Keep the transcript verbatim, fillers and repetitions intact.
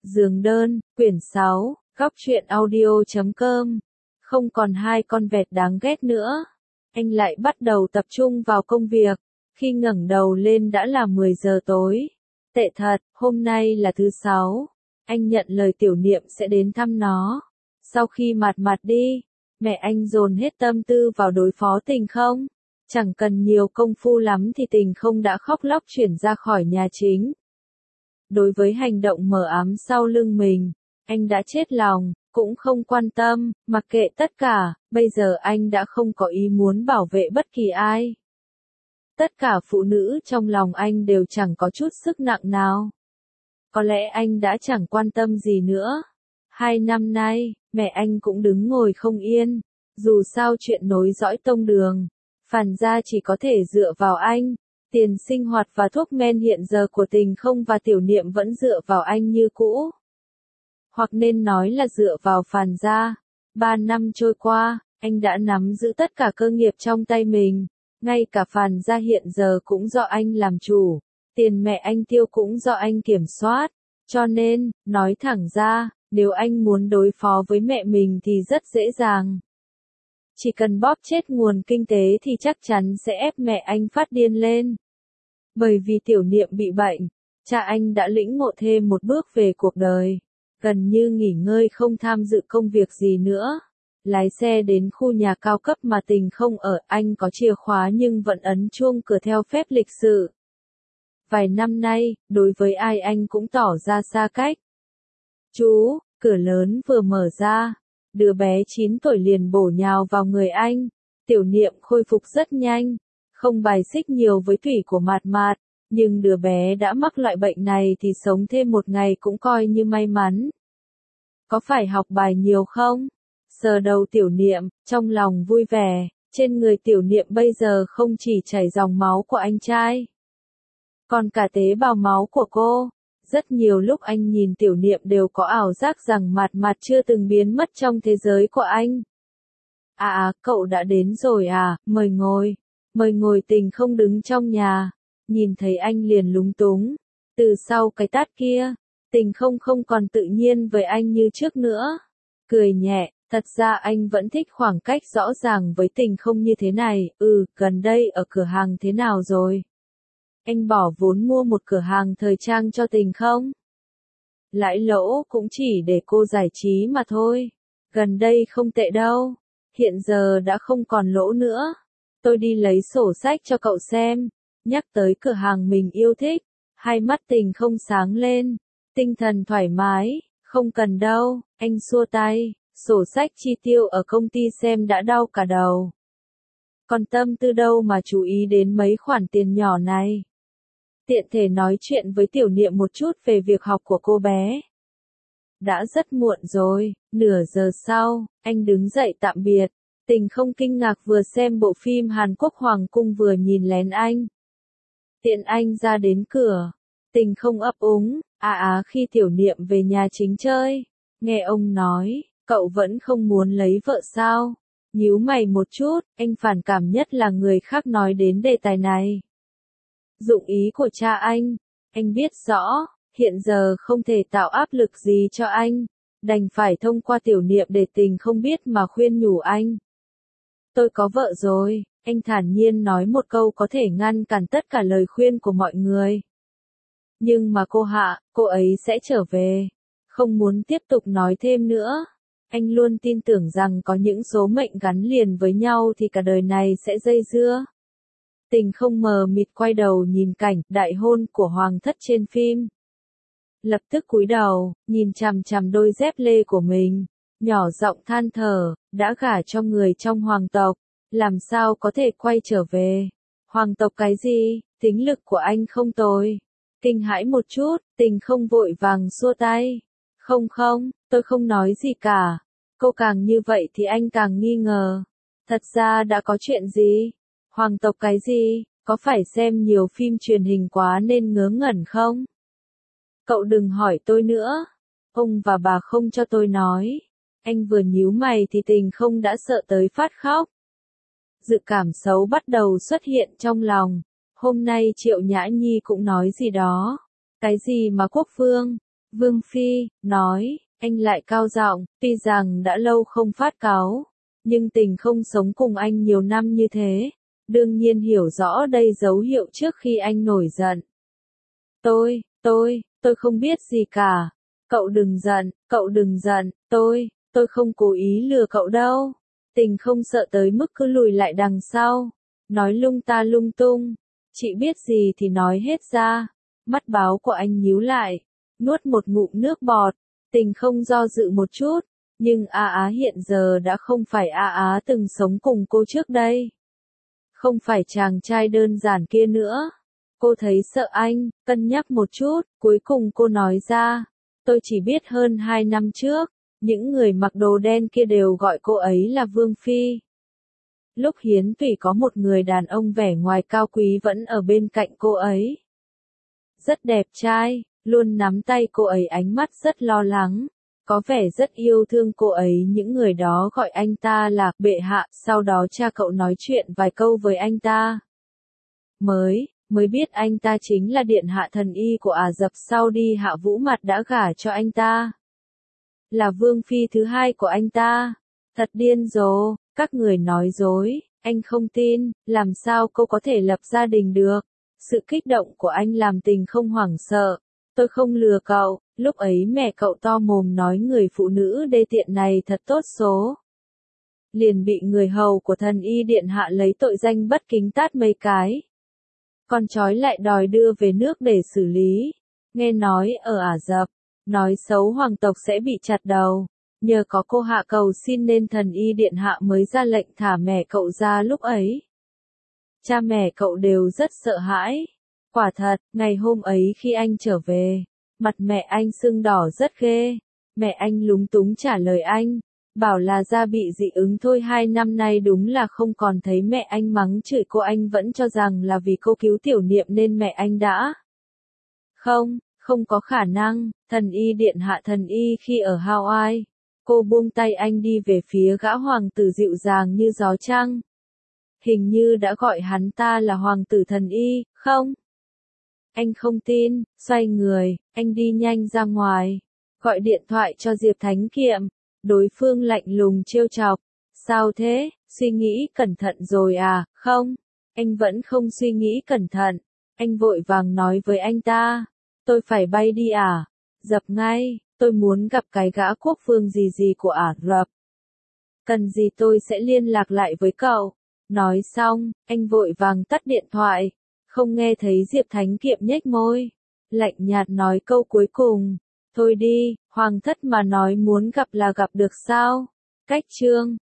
Giường đơn, quyển sáu, góc truyện audio chấm com. Không còn hai con vẹt đáng ghét nữa. Anh lại bắt đầu tập trung vào công việc. Khi ngẩng đầu lên đã là mười giờ tối. Tệ thật, hôm nay là thứ sáu. Anh nhận lời Tiểu Niệm sẽ đến thăm nó. Sau khi mạt mạt đi, mẹ anh dồn hết tâm tư vào đối phó Tình Không. Chẳng cần nhiều công phu lắm thì Tình Không đã khóc lóc chuyển ra khỏi nhà chính. Đối với hành động mờ ám sau lưng mình, anh đã chết lòng, cũng không quan tâm, mặc kệ tất cả, bây giờ anh đã không có ý muốn bảo vệ bất kỳ ai. Tất cả phụ nữ trong lòng anh đều chẳng có chút sức nặng nào. Có lẽ anh đã chẳng quan tâm gì nữa. Hai năm nay, mẹ anh cũng đứng ngồi không yên. Dù sao chuyện nối dõi tông đường, Phàn gia chỉ có thể dựa vào anh. Tiền sinh hoạt và thuốc men hiện giờ của Tình Không và Tiểu Niệm vẫn dựa vào anh như cũ. Hoặc nên nói là dựa vào Phàn gia. Ba năm trôi qua, anh đã nắm giữ tất cả cơ nghiệp trong tay mình. Ngay cả Phàn gia hiện giờ cũng do anh làm chủ. Tiền mẹ anh tiêu cũng do anh kiểm soát. Cho nên, nói thẳng ra, nếu anh muốn đối phó với mẹ mình thì rất dễ dàng. Chỉ cần bóp chết nguồn kinh tế thì chắc chắn sẽ ép mẹ anh phát điên lên. Bởi vì Tiểu Niệm bị bệnh, cha anh đã lĩnh ngộ thêm một bước về cuộc đời. Gần như nghỉ ngơi không tham dự công việc gì nữa. Lái xe đến khu nhà cao cấp mà Tình Không ở, anh có chìa khóa nhưng vẫn ấn chuông cửa theo phép lịch sự. Vài năm nay, đối với ai anh cũng tỏ ra xa cách. Chú, cửa lớn vừa mở ra. Đứa bé chín tuổi liền bổ nhào vào người anh. Tiểu Niệm khôi phục rất nhanh. Không bài xích nhiều với thủy của Mạt Mạt. Nhưng đứa bé đã mắc loại bệnh này thì sống thêm một ngày cũng coi như may mắn. Có phải học bài nhiều không? Sờ đầu Tiểu Niệm, trong lòng vui vẻ. Trên người Tiểu Niệm bây giờ không chỉ chảy dòng máu của anh trai, còn cả tế bào máu của cô. Rất nhiều lúc anh nhìn Tiểu Niệm đều có ảo giác rằng Mạt Mạt chưa từng biến mất trong thế giới của anh. À à, cậu đã đến rồi à, mời ngồi. Mời ngồi. Tình Không đứng trong nhà. Nhìn thấy anh liền lúng túng. Từ sau cái tát kia, Tình Không không còn tự nhiên với anh như trước nữa. Cười nhẹ, thật ra anh vẫn thích khoảng cách rõ ràng với Tình Không như thế này. Ừ, gần đây ở cửa hàng thế nào rồi? Anh bỏ vốn mua một cửa hàng thời trang cho Tình Không. Lãi lỗ cũng chỉ để cô giải trí mà thôi. Gần đây không tệ đâu. Hiện giờ đã không còn lỗ nữa. Tôi đi lấy sổ sách cho cậu xem. Nhắc tới cửa hàng mình yêu thích. Hai mắt Tình Không sáng lên. Tinh thần thoải mái. Không cần đâu. Anh xua tay. Sổ sách chi tiêu ở công ty xem đã đau cả đầu. Còn tâm tư đâu mà chú ý đến mấy khoản tiền nhỏ này. Tiện thể nói chuyện với Tiểu Niệm một chút về việc học của cô bé. Đã rất muộn rồi, nửa giờ sau, anh đứng dậy tạm biệt. Tình Không kinh ngạc vừa xem bộ phim Hàn Quốc Hoàng Cung vừa nhìn lén anh. Tiện anh ra đến cửa. Tình Không ấp úng, à á khi Tiểu Niệm về nhà chính chơi. Nghe ông nói, cậu vẫn không muốn lấy vợ sao? Nhíu mày một chút, anh phản cảm nhất là người khác nói đến đề tài này. Dụng ý của cha anh, anh biết rõ, hiện giờ không thể tạo áp lực gì cho anh, đành phải thông qua Tiểu Niệm để Tình Không biết mà khuyên nhủ anh. Tôi có vợ rồi, anh thản nhiên nói một câu có thể ngăn cản tất cả lời khuyên của mọi người. Nhưng mà cô Hạ, cô ấy sẽ trở về. Không muốn tiếp tục nói thêm nữa. Anh luôn tin tưởng rằng có những số mệnh gắn liền với nhau thì cả đời này sẽ dây dưa. Tình Không mờ mịt quay đầu nhìn cảnh đại hôn của hoàng thất trên phim. Lập tức cúi đầu, nhìn chằm chằm đôi dép lê của mình, nhỏ giọng than thở, đã gả cho người trong hoàng tộc, làm sao có thể quay trở về. Hoàng tộc cái gì, tính lực của anh không tồi. Kinh hãi một chút, Tình Không vội vàng xua tay. Không không, tôi không nói gì cả. Cô càng như vậy thì anh càng nghi ngờ. Thật ra đã có chuyện gì? Hoàng tộc cái gì, có phải xem nhiều phim truyền hình quá nên ngớ ngẩn không? Cậu đừng hỏi tôi nữa. Ông và bà không cho tôi nói. Anh vừa nhíu mày thì Tình Không đã sợ tới phát khóc. Dự cảm xấu bắt đầu xuất hiện trong lòng. Hôm nay Triệu Nhã Nhi cũng nói gì đó. Cái gì mà quốc vương? Vương Phi, nói, anh lại cao giọng, tuy rằng đã lâu không phát cáu, nhưng tình không sống cùng anh nhiều năm như thế, đương nhiên hiểu rõ đây dấu hiệu trước khi anh nổi giận. Tôi, tôi, tôi không biết gì cả. Cậu đừng giận, cậu đừng giận, tôi, tôi không cố ý lừa cậu đâu. Tình không sợ tới mức cứ lùi lại đằng sau, nói lung ta lung tung. Chị biết gì thì nói hết ra. Mắt báo của anh nhíu lại, nuốt một ngụm nước bọt. Tình không do dự một chút, nhưng A Á hiện giờ đã không phải A Á từng sống cùng cô trước đây. Không phải chàng trai đơn giản kia nữa. Cô thấy sợ anh, cân nhắc một chút, cuối cùng cô nói ra, tôi chỉ biết hơn hai năm trước, những người mặc đồ đen kia đều gọi cô ấy là Vương Phi. Lúc hiến tủy có một người đàn ông vẻ ngoài cao quý vẫn ở bên cạnh cô ấy. Rất đẹp trai, luôn nắm tay cô ấy, ánh mắt rất lo lắng, có vẻ rất yêu thương cô ấy. Những người đó gọi anh ta là bệ hạ, sau đó cha cậu nói chuyện vài câu với anh ta. Mới, mới biết anh ta chính là điện hạ thần y của Ả Rập Saudi, Hạ Vũ Mặt đã gả cho anh ta. Là Vương Phi thứ hai của anh ta. Thật điên rồ, các người nói dối, anh không tin, làm sao cô có thể lập gia đình được. Sự kích động của anh làm Tình không hoảng sợ. Tôi không lừa cậu, lúc ấy mẹ cậu to mồm nói người phụ nữ đê tiện này thật tốt số. Liền bị người hầu của thần y điện hạ lấy tội danh bất kính tát mấy cái. Con trói lại đòi đưa về nước để xử lý. Nghe nói ở Ả Rập, nói xấu hoàng tộc sẽ bị chặt đầu. Nhờ có cô hạ cầu xin nên thần y điện hạ mới ra lệnh thả mẹ cậu ra lúc ấy. Cha mẹ cậu đều rất sợ hãi. Quả thật, ngày hôm ấy khi anh trở về, mặt mẹ anh sưng đỏ rất ghê. Mẹ anh lúng túng trả lời anh, bảo là da bị dị ứng thôi. Hai năm nay đúng là không còn thấy mẹ anh mắng chửi cô, anh vẫn cho rằng là vì cô cứu Tiểu Niệm nên mẹ anh đã. Không, không có khả năng, thần y điện hạ thần y khi ở Hawaii. Cô buông tay anh đi về phía gã hoàng tử dịu dàng như gió trăng. Hình như đã gọi hắn ta là hoàng tử thần y, không? Anh không tin, xoay người, anh đi nhanh ra ngoài, gọi điện thoại cho Diệp Thánh Kiệm. Đối phương lạnh lùng trêu chọc. Sao thế, suy nghĩ cẩn thận rồi à? Không, anh vẫn không suy nghĩ cẩn thận. Anh vội vàng nói với anh ta, tôi phải bay đi à? Dập ngay, tôi muốn gặp cái gã quốc vương gì gì của Ả Rập. Cần gì tôi sẽ liên lạc lại với cậu. Nói xong, anh vội vàng tắt điện thoại. Không nghe thấy Diệp Thánh Kiệm nhếch môi, lạnh nhạt nói câu cuối cùng. Thôi đi, hoàng thất mà nói muốn gặp là gặp được sao? Cách chương